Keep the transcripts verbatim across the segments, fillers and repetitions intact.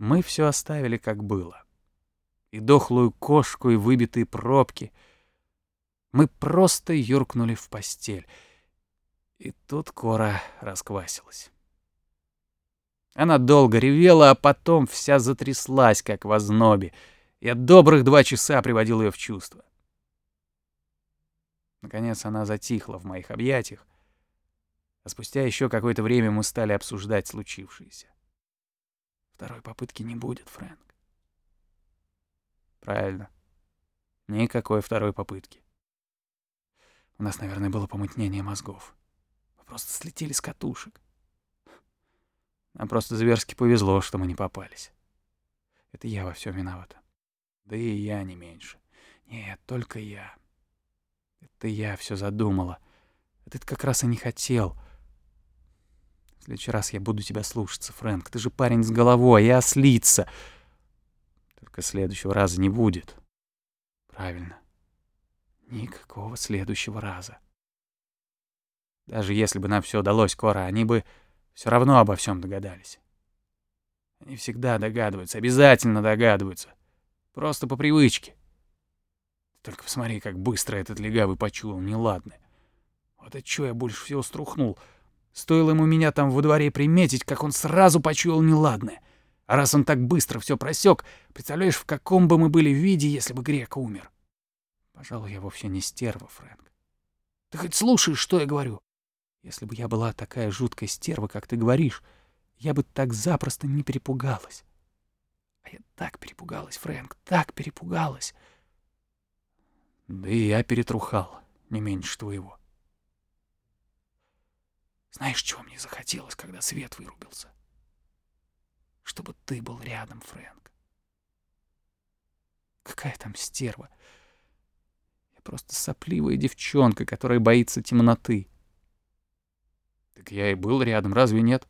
Мы все оставили, как было. И дохлую кошку, и выбитые пробки. Мы просто юркнули в постель. И тут Кора расквасилась. Она долго ревела, а потом вся затряслась, как в ознобе. Я добрых два часа приводил ее в чувство. Наконец она затихла в моих объятиях, а спустя еще какое-то время мы стали обсуждать случившееся. Второй попытки не будет, Фрэнк. Правильно. Никакой второй попытки. У нас, наверное, было помутнение мозгов. Мы просто слетели с катушек. Нам просто зверски повезло, что мы не попались. Это я во всем виновата. Да и я не меньше. Нет, только я. Это я все задумала. А ты как раз и не хотел. В следующий раз я буду тебя слушаться, Фрэнк. Ты же парень с головой, я ослица. Только следующего раза не будет. Правильно. Никакого следующего раза. Даже если бы нам все удалось, Кора, они бы все равно обо всем догадались. Они всегда догадываются, обязательно догадываются. Просто по привычке. Только посмотри, как быстро этот легавый почуял неладное. Вот от чего я больше всего струхнул. Стоило ему меня там во дворе приметить, как он сразу почуял неладное. А раз он так быстро все просек, представляешь, в каком бы мы были виде, если бы Грек умер? Пожалуй, я вовсе не стерва, Фрэнк. Ты хоть слушаешь, что я говорю? Если бы я была такая жуткая стерва, как ты говоришь, я бы так запросто не перепугалась. А я так перепугалась, Фрэнк, так перепугалась. Да и я перетрухал, не меньше твоего. Знаешь, чего мне захотелось, когда свет вырубился? Чтобы ты был рядом, Фрэнк. Какая там стерва? Я просто сопливая девчонка, которая боится темноты. Так я и был рядом, разве нет?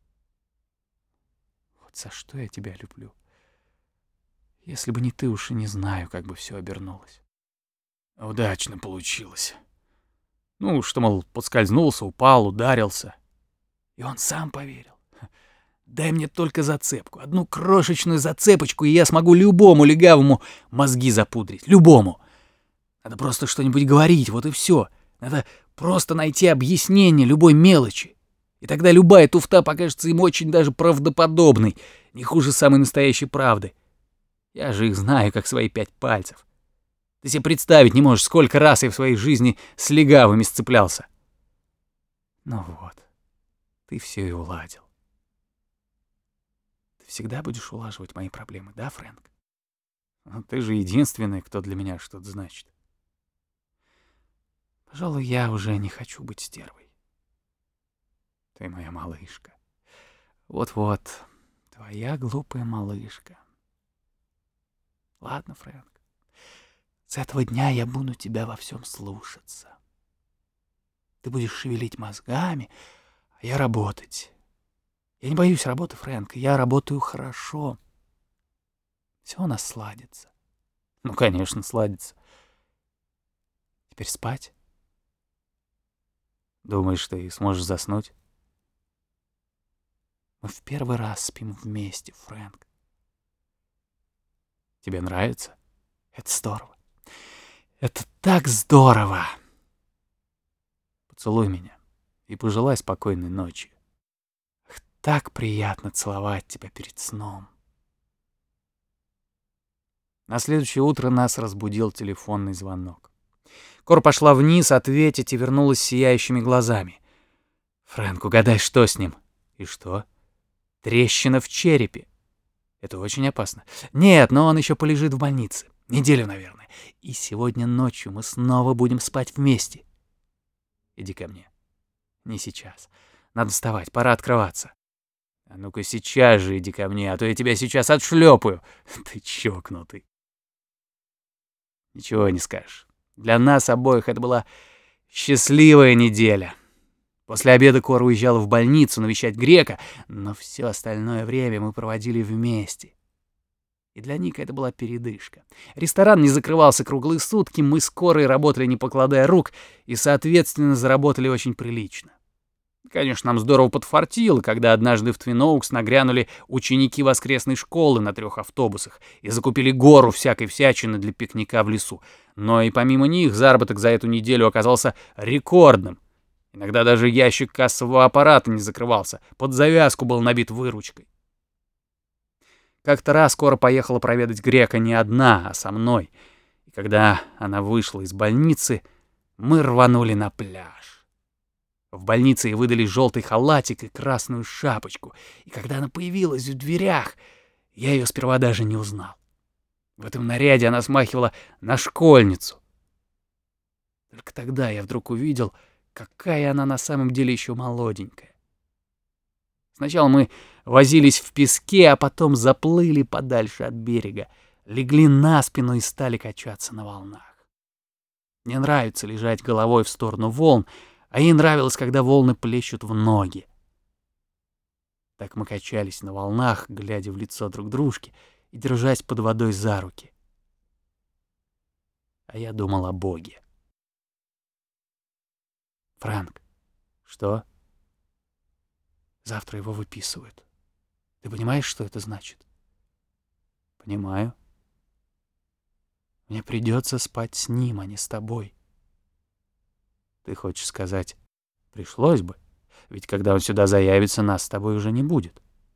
Вот за что я тебя люблю. Если бы не ты, уж и не знаю, как бы все обернулось. Удачно получилось. Ну, что, мол, подскользнулся, упал, ударился. И он сам поверил. Дай мне только зацепку, одну крошечную зацепочку, и я смогу любому легавому мозги запудрить. Любому. Надо просто что-нибудь говорить, вот и все. Надо просто найти объяснение любой мелочи. И тогда любая туфта покажется им очень даже правдоподобной, не хуже самой настоящей правды. Я же их знаю, как свои пять пальцев. Ты себе представить не можешь, сколько раз я в своей жизни с легавыми сцеплялся. Ну вот, ты все и уладил. Ты всегда будешь улаживать мои проблемы, да, Фрэнк? Ну, ты же единственный, кто для меня что-то значит. Пожалуй, я уже не хочу быть стервой. Ты моя малышка. Вот-вот, твоя глупая малышка. Ладно, Фрэнк. С этого дня я буду тебя во всем слушаться. Ты будешь шевелить мозгами, а я работать. Я не боюсь работы, Фрэнк, я работаю хорошо. Все у нас сладится. Ну, конечно, сладится. Теперь спать? Думаешь, ты сможешь заснуть? Мы в первый раз спим вместе, Фрэнк. Тебе нравится? Это здорово. Это так здорово! Поцелуй меня и пожелай спокойной ночи. Ах, так приятно целовать тебя перед сном. На следующее утро нас разбудил телефонный звонок. Кор пошла вниз ответить и вернулась с сияющими глазами. «Фрэнк, угадай, что с ним?» «И что?» «Трещина в черепе. Это очень опасно. Нет, но он еще полежит в больнице. Неделю, наверное. И сегодня ночью мы снова будем спать вместе. Иди ко мне. Не сейчас. Надо вставать, пора открываться. А ну-ка сейчас же иди ко мне, а то я тебя сейчас отшлепаю. Ты чокнутый. Ничего не скажешь. Для нас обоих это была счастливая неделя. После обеда Кора уезжала в больницу навещать Грека, но все остальное время мы проводили вместе. И для Ника это была передышка. Ресторан не закрывался круглые сутки, мы с Корой работали не покладая рук и, соответственно, заработали очень прилично. Конечно, нам здорово подфартило, когда однажды в Твин-Оукс нагрянули ученики воскресной школы на трех автобусах и закупили гору всякой всячины для пикника в лесу. Но и помимо них заработок за эту неделю оказался рекордным. Иногда даже ящик кассового аппарата не закрывался, под завязку был набит выручкой. Как-то раз Кора поехала проведать Грека не одна, а со мной. И когда она вышла из больницы, мы рванули на пляж. В больнице ей выдали желтый халатик и красную шапочку. И когда она появилась в дверях, я ее сперва даже не узнал. В этом наряде она смахивала на школьницу. Только тогда я вдруг увидел, какая она на самом деле еще молоденькая. Сначала мы возились в песке, а потом заплыли подальше от берега, легли на спину и стали качаться на волнах. Мне нравится лежать головой в сторону волн, а ей нравилось, когда волны плещут в ноги. Так мы качались на волнах, глядя в лицо друг дружки и держась под водой за руки. А я думал о Боге. Фрэнк. Что? Завтра его выписывают. Ты понимаешь, что это значит? Понимаю. Мне придется спать с ним, а не с тобой. Ты хочешь сказать, пришлось бы? Ведь когда он сюда заявится, нас с тобой уже не будет.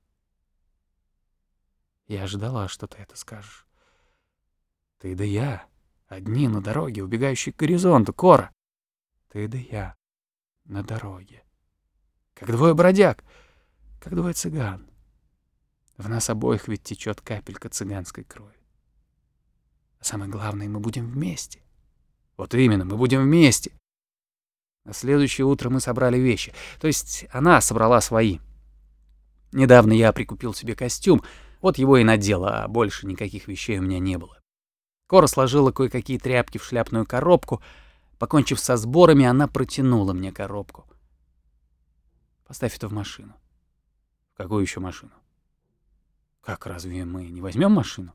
Я ждала, что ты это скажешь. Ты да я. Одни на дороге, убегающие к горизонту, Кора. Ты да я. На дороге. Как двое бродяг, как двое цыган. В нас обоих ведь течет капелька цыганской крови. А самое главное, мы будем вместе. Вот именно, мы будем вместе. На следующее утро мы собрали вещи. То есть она собрала свои. Недавно я прикупил себе костюм, вот его и надела, а больше никаких вещей у меня не было. Кора сложила кое-какие тряпки в шляпную коробку. Покончив со сборами, она протянула мне коробку. Поставь это в машину. В какую еще машину? Как, разве мы не возьмем машину?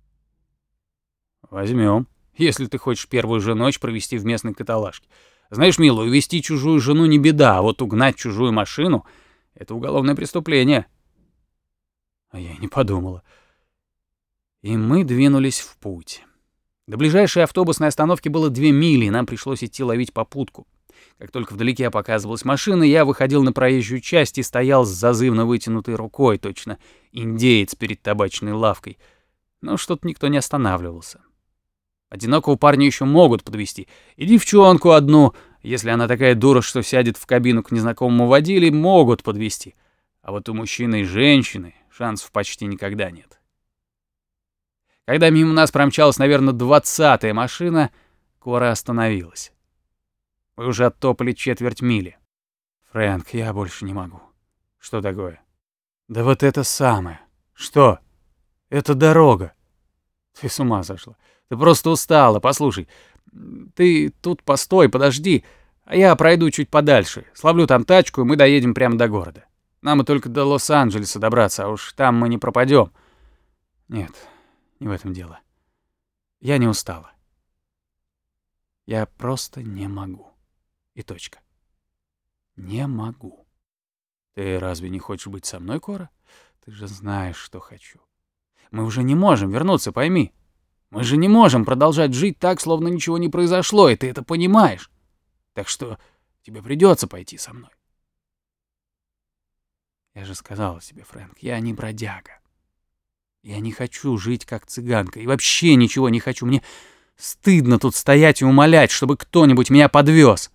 Возьмем, если ты хочешь первую же ночь провести в местной каталажке. Знаешь, милый, увезти чужую жену не беда, а вот угнать чужую машину — это уголовное преступление. А я и не подумала. И мы двинулись в путь. До ближайшей автобусной остановки было две мили, и нам пришлось идти ловить попутку. Как только вдалеке показывалась машина, я выходил на проезжую часть и стоял с зазывно вытянутой рукой, точно индеец перед табачной лавкой. Но что-то никто не останавливался. Одинокого парня еще могут подвезти, и девчонку одну, если она такая дура, что сядет в кабину к незнакомому водиле, могут подвезти. А вот у мужчины и женщины шансов почти никогда нет. Когда мимо нас промчалась, наверное, двадцатая машина, Кора остановилась. Мы уже оттопали четверть мили. Фрэнк, я больше не могу. Что такое? Да вот это самое. Что? Это дорога. Ты с ума сошла. Ты просто устала. Послушай, ты тут постой, подожди, а я пройду чуть подальше. Словлю там тачку, и мы доедем прямо до города. Нам и только до Лос-Анджелеса добраться, а уж там мы не пропадем. Нет, не в этом дело. Я не устала. Я просто не могу. И точка. Не могу. Ты разве не хочешь быть со мной, Кора? Ты же знаешь, что хочу. Мы уже не можем вернуться, пойми. Мы же не можем продолжать жить так, словно ничего не произошло, и ты это понимаешь. Так что тебе придется пойти со мной. Я же сказала тебе, Фрэнк, я не бродяга. Я не хочу жить как цыганка, и вообще ничего не хочу. Мне стыдно тут стоять и умолять, чтобы кто-нибудь меня подвез.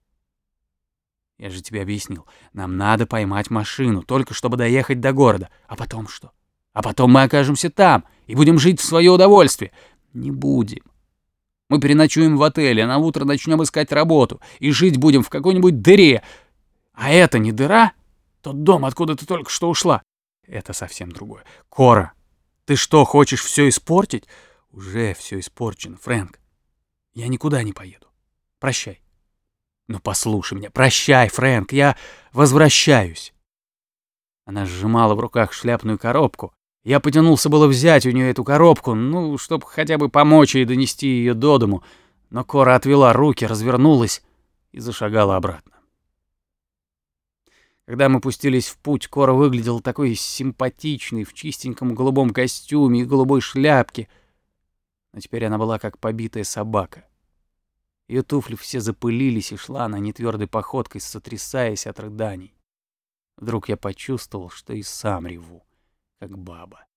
Я же тебе объяснил, нам надо поймать машину, только чтобы доехать до города. А потом что? А потом мы окажемся там и будем жить в свое удовольствие. Не будем. Мы переночуем в отеле, а на утро начнем искать работу и жить будем в какой-нибудь дыре. А это не дыра? Тот дом, откуда ты только что ушла. Это совсем другое. Кора, ты что, хочешь все испортить? Уже все испорчено, Фрэнк. Я никуда не поеду. Прощай. Ну послушай меня, прощай, Фрэнк, я возвращаюсь. Она сжимала в руках шляпную коробку. Я потянулся было взять у нее эту коробку, ну, чтобы хотя бы помочь ей донести ее до дому, но Кора отвела руки, развернулась и зашагала обратно. Когда мы пустились в путь, Кора выглядел такой симпатичный, в чистеньком голубом костюме и голубой шляпке. Но теперь она была как побитая собака. Ее туфли все запылились, и шла она нетвердой походкой, сотрясаясь от рыданий. Вдруг я почувствовал, что и сам реву, как баба.